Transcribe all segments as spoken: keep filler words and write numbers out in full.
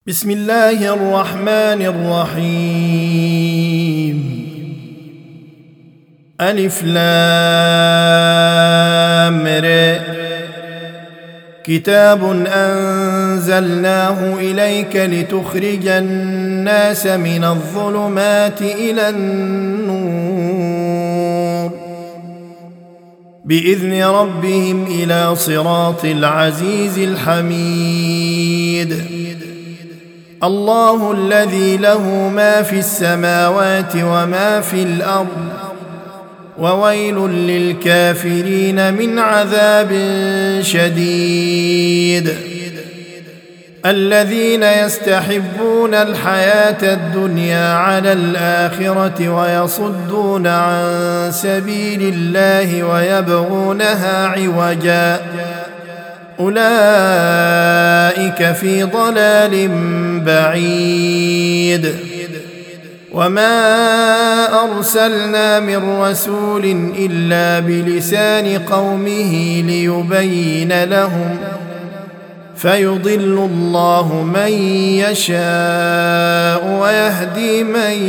بسم الله الرحمن الرحيم. ألف لام ر. كتاب أنزلناه إليك لتخرج الناس من الظلمات إلى النور بإذن ربهم إلى صراط العزيز الحميد. الله الذي له ما في السماوات وما في الأرض وويل للكافرين من عذاب شديد. الذين يستحبون الحياة الدنيا على الآخرة ويصدون عن سبيل الله ويبغونها عوجا أولئك في ضلال بعيد. وما أرسلنا من رسول إلا بلسان قومه ليبين لهم فيضل الله من يشاء ويهدي من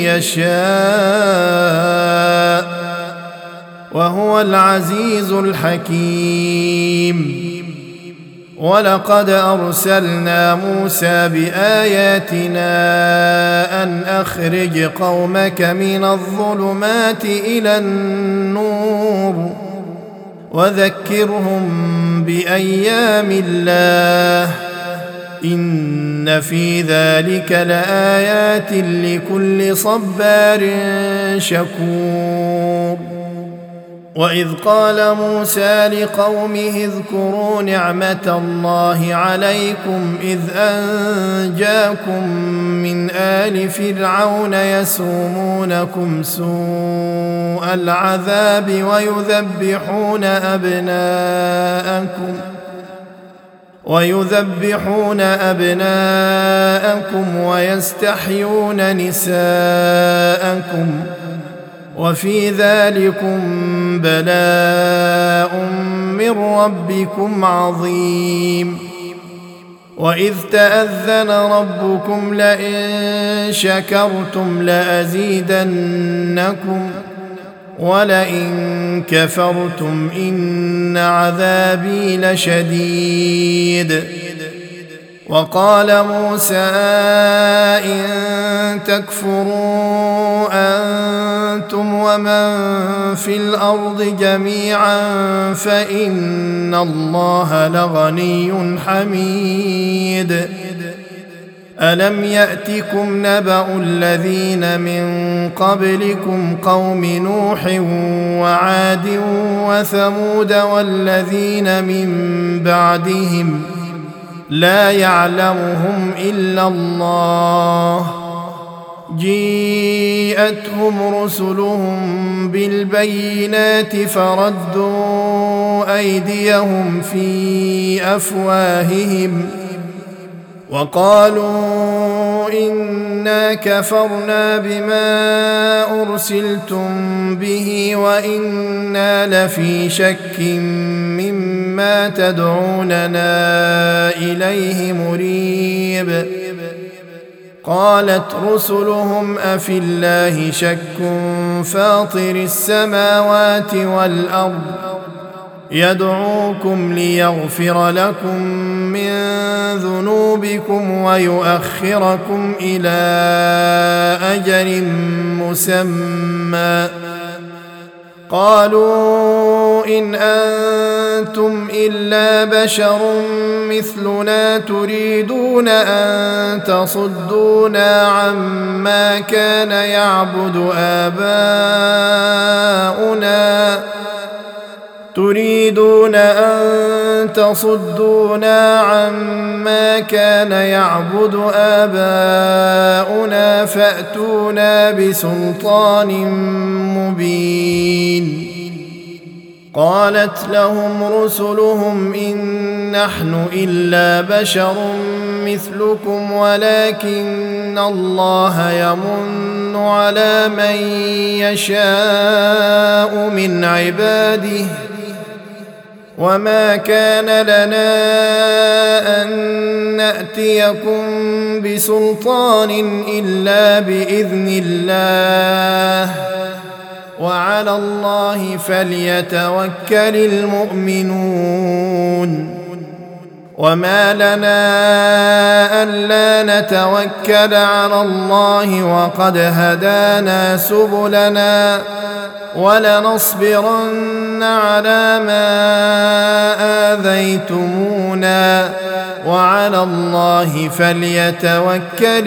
يشاء وهو العزيز الحكيم. ولقد أرسلنا موسى بآياتنا أن أخرج قومك من الظلمات إلى النور وذكرهم بأيام الله إن في ذلك لآيات لكل صبار شكور. وإذ قال موسى لقومه اذكروا نعمة الله عليكم إذ أنجاكم من آل فرعون يسومونكم سوء العذاب ويذبحون أبناءكم ويذبحون أبناءكم ويستحيون نساءكم وفي ذلكم بلاء من ربكم عظيم. وإذ تأذن ربكم لئن شكرتم لأزيدنكم ولئن كفرتم إن عذابي لشديد. وقال موسى إن تكفروا أنتم ومن في الأرض جميعا فإن الله لغني حميد. ألم يأتكم نبأ الذين من قبلكم قوم نوح وعاد وثمود والذين من بعدهم لا يعلمهم إلا الله جيءتهم رسلهم بالبينات فردوا أيديهم في أفواههم وقالوا إنا كفرنا بما أرسلتم به وإنا لفي شك مما تدعوننا إليه مريب. قالت رسلهم أفي الله شك فاطر السماوات والأرض يدعوكم ليغفر لكم من ذنوبكم ويؤخركم إلى أجل مسمى قالوا إن أنتم إلا بشر مثلنا تريدون أن تصدونا عما كان يعبد آباؤنا تريدون أن تصدونا عما كان يعبد آباؤنا فأتونا بسلطان مبين. قالت لهم رسلهم إن نحن إلا بشر مثلكم ولكن الله يمن على من يشاء من عباده وما كان لنا أن نأتيكم بسلطان إلا بإذن الله وعلى الله فليتوكل المؤمنون وما لنا ألا نتوكل على الله وقد هدانا سبلنا ولنصبرن على ما آذيتمونا وعلى الله فليتوكل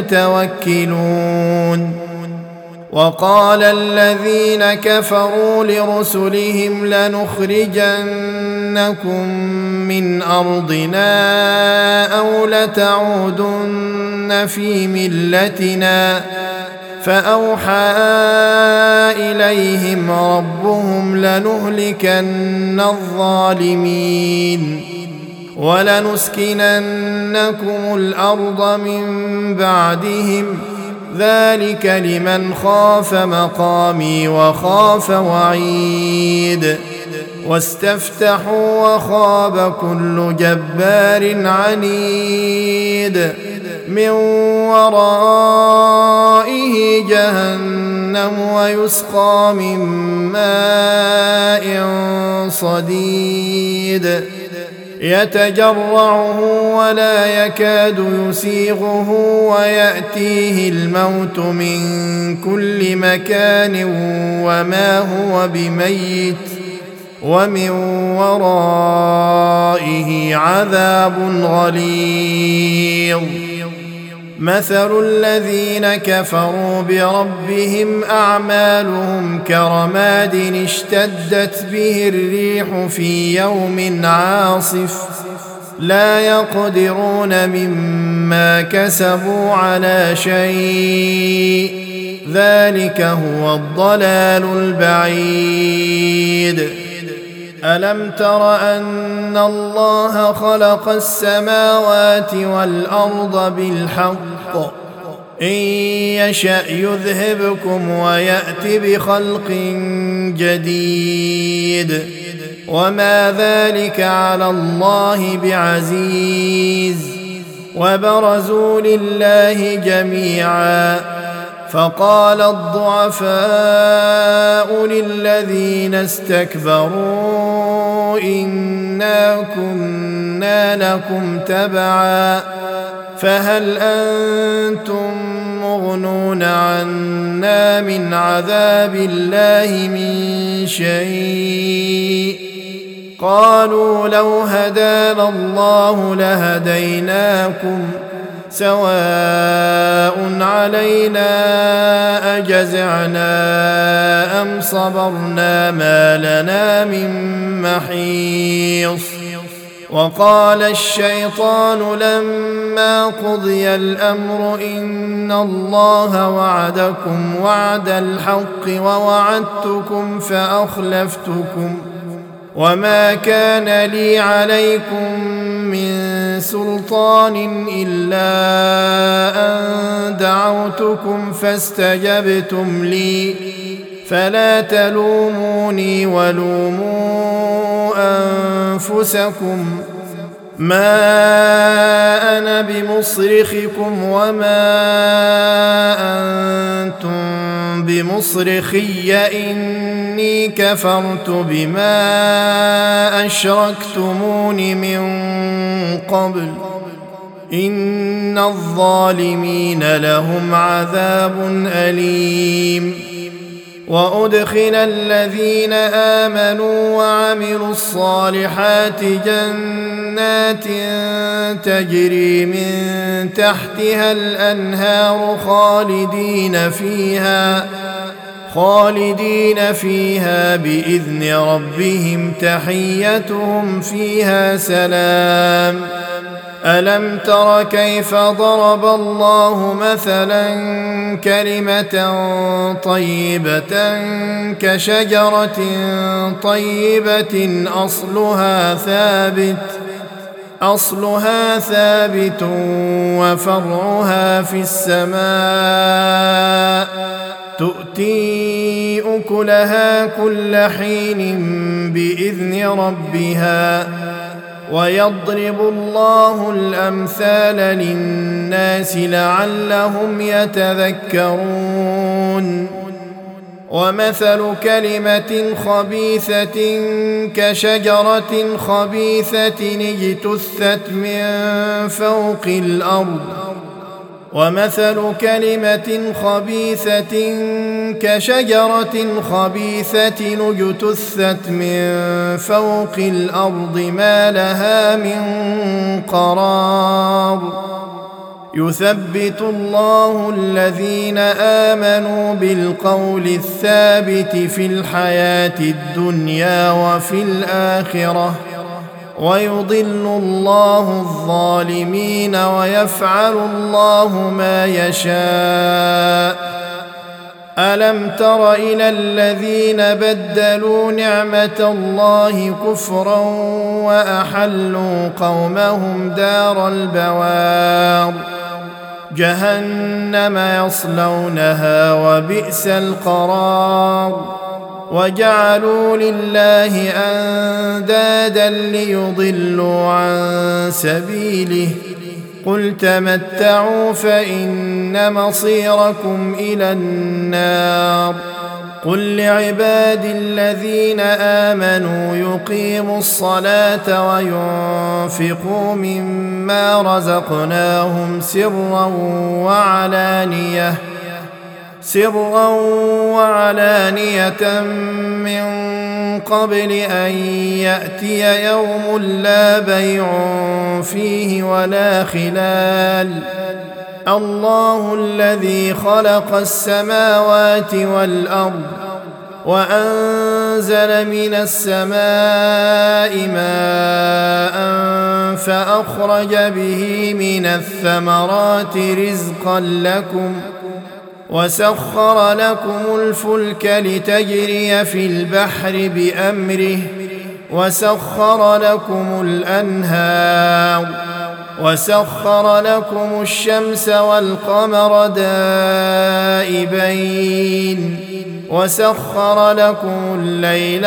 المتوكلون وقال الذين كفروا لرسلهم لنخرجنكم من أرضنا أو لتعودن في ملتنا فأوحى إليهم ربهم لنهلكن الظالمين ولنسكننكم الأرض من بعدهم ذلك لمن خاف مقامي وخاف وعيد واستفتحوا وخاب كل جبار عنيد من ورائه جهنم ويسقى من ماء صديد يتجرعه ولا يكاد يسيغه ويأتيه الموت من كل مكان وما هو بميت ومن ورائه عذاب غليظ مثل الذين كفروا بربهم أعمالهم كرماد اشتدت به الريح في يوم عاصف لا يقدرون مما كسبوا على شيء ذلك هو الضلال البعيد ألم تر أن الله خلق السماوات والأرض بالحق إن يشأ يذهبكم ويأت بخلق جديد وما ذلك على الله بعزيز وبرزوا لله جميعا فقال الضعفاء للذين استكبروا إنا كنا لكم تبعا فهل أنتم مغنون عنا من عذاب الله من شيء قالوا لو هدانا الله لهديناكم سواء علينا أجزعنا أم صبرنا ما لنا من محيص وقال الشيطان لما قضي الأمر إن الله وعدكم وعد الحق ووعدتكم فأخلفتكم وما كان لي عليكم من سلطان إلا أن دعوتكم فاستجبتم لي فلا تلوموني ولوموا أنفسكم ما أنا بمصرخكم وما أنتم بمصرخي إني كفرت بما أشركتمون من قبل إن الظالمين لهم عذاب أليم وأدخل الذين آمنوا وعملوا الصالحات جنات تجري من تحتها الأنهار خالدين فيها خالدين فيها بإذن ربهم تحيتهم فيها سلام ألم تر كيف ضرب الله مثلا كلمة طيبة كشجرة طيبة أصلها ثابت أصلها ثابت وفرعها في السماء تؤتي أكلها كل حين بإذن ربها ويضرب الله الأمثال للناس لعلهم يتذكرون ومثل كلمة خبيثة كشجرة خبيثة اجتثت من فوق الأرض ومثل كلمة خبيثة كشجرة خبيثة اجتثت من فوق الأرض ما لها من قرار يثبت الله الذين آمنوا بالقول الثابت في الحياة الدنيا وفي الآخرة ويضل الله الظالمين ويفعل الله ما يشاء ألم تر إلى الذين بدلوا نعمة الله كفرا وأحلوا قومهم دار البوار جهنم يصلونها وبئس القرار وجعلوا لله أندادا ليضلوا عن سبيله قل تمتعوا فإن مصيركم إلى النار قل لعبادي الذين آمنوا يقيموا الصلاة وينفقوا مما رزقناهم سرا وعلانية سرا وعلانية من قبل أن يأتي يوم لا بيع فيه ولا خلال الله الذي خلق السماوات والأرض وأنزل من السماء ماء فأخرج به من الثمرات رزقا لكم وسخر لكم الفلك لتجري في البحر بأمره وسخر لكم الأنهار وسخر لكم الشمس والقمر دائبين وسخر لكم الليل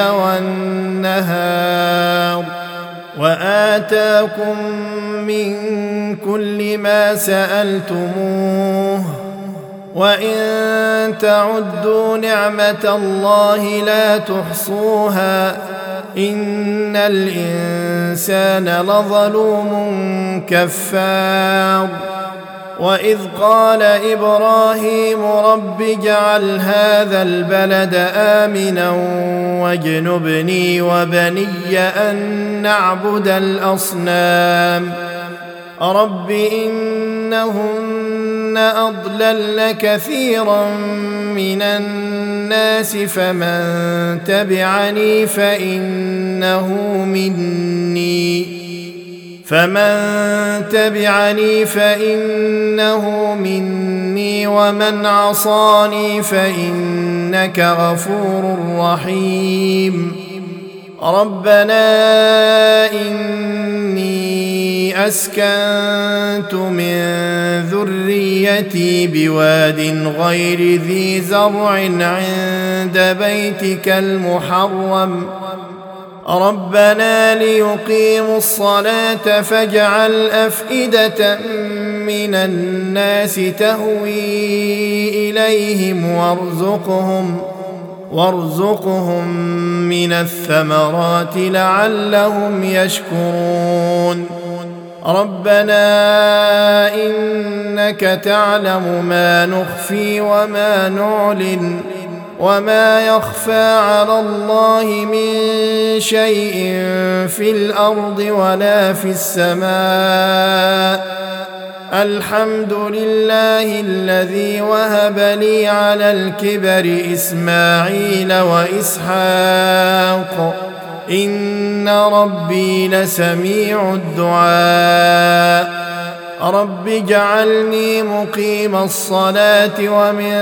والنهار وآتاكم من كل ما سألتموه وإن تعدوا نعمة الله لا تحصوها إن الإنسان لظلوم كفار وإذ قال إبراهيم رب اجعل هذا البلد آمنا واجنبني وبني أن نعبد الأصنام رب إنهن أضللن كثيرا من الناس فمن تبعني فإنه مني فمن تبعني فإنه مني ومن عصاني فإنك غفور رحيم ربنا إني أسكنت من ذريتي بواد غير ذي زرع عند بيتك المحرم ربنا ليقيموا الصلاة فاجعل أفئدة من الناس تهوي إليهم وارزقهم وارزقهم من الثمرات لعلهم يشكرون ربنا إنك تعلم ما نخفي وما نعلن وما يخفى على الله من شيء في الأرض ولا في السماء الحمد لله الذي وهب لي على الكبر إسماعيل وإسحاق إن ربي لسميع الدعاء رب اجعلني مقيم الصلاة ومن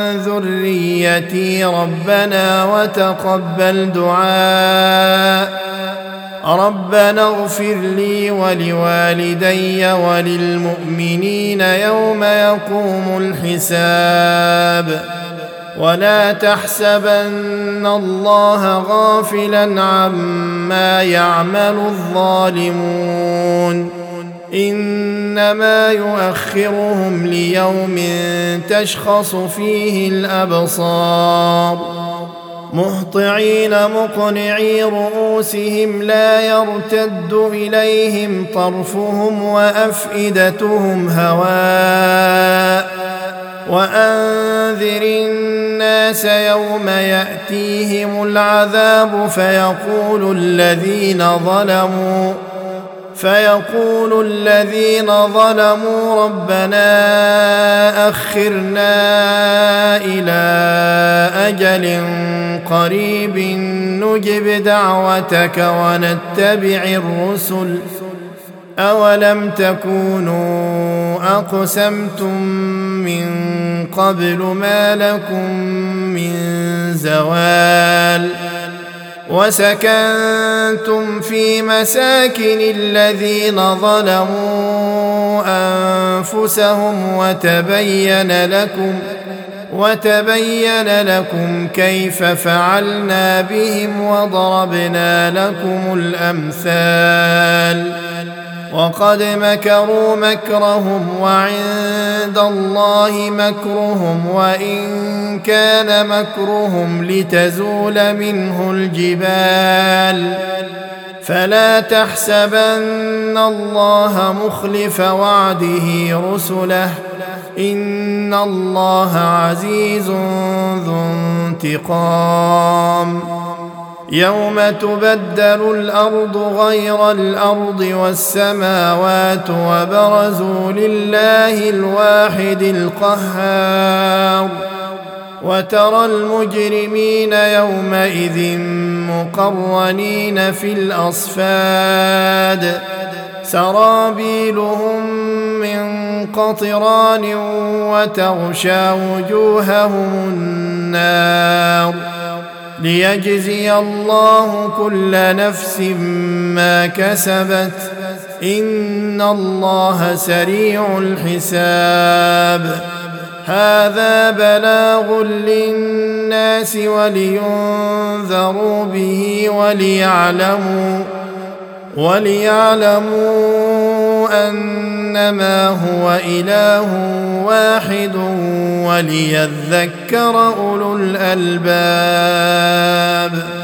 ذريتي ربنا وتقبل دعاء ربنا اغفر لي ولوالدي وللمؤمنين يوم يقوم الحساب ولا تحسبن الله غافلا عما يعمل الظالمون إنما يؤخرهم ليوم تشخص فيه الأبصار مهطعين مقنعي رؤوسهم لا يرتد إليهم طرفهم وأفئدتهم هواء وأنذر الناس يوم يأتيهم العذاب فيقول الذين ظلموا فيقول الذين ظلموا ربنا أخرنا إلى أجل قريب نجب دعوتك ونتبع الرسل أولم تكونوا أقسمتم من قبل ما لكم من زوال وسكنتم في مساكن الذين ظلموا أنفسهم وتبين لكم وتبين لكم كيف فعلنا بهم وضربنا لكم الأمثال وقد مكروا مكرهم وعند الله مكرهم وإن كان مكرهم لتزول منه الجبال فلا تحسبن الله مخلف وعده رسله إن الله عزيز ذو انتقام يوم تبدل الأرض غير الأرض والسماوات وبرزوا لله الواحد القهار وترى المجرمين يومئذ مقرنين في الأصفاد سرابيلهم من قطران وتغشى وجوههم النار ليجزي الله كل نفس ما كسبت إن الله سريع الحساب هذا بلاغ للناس ولينذروا به وليعلموا وليعلموا أنما هو إله واحد وليذكر أولو الألباب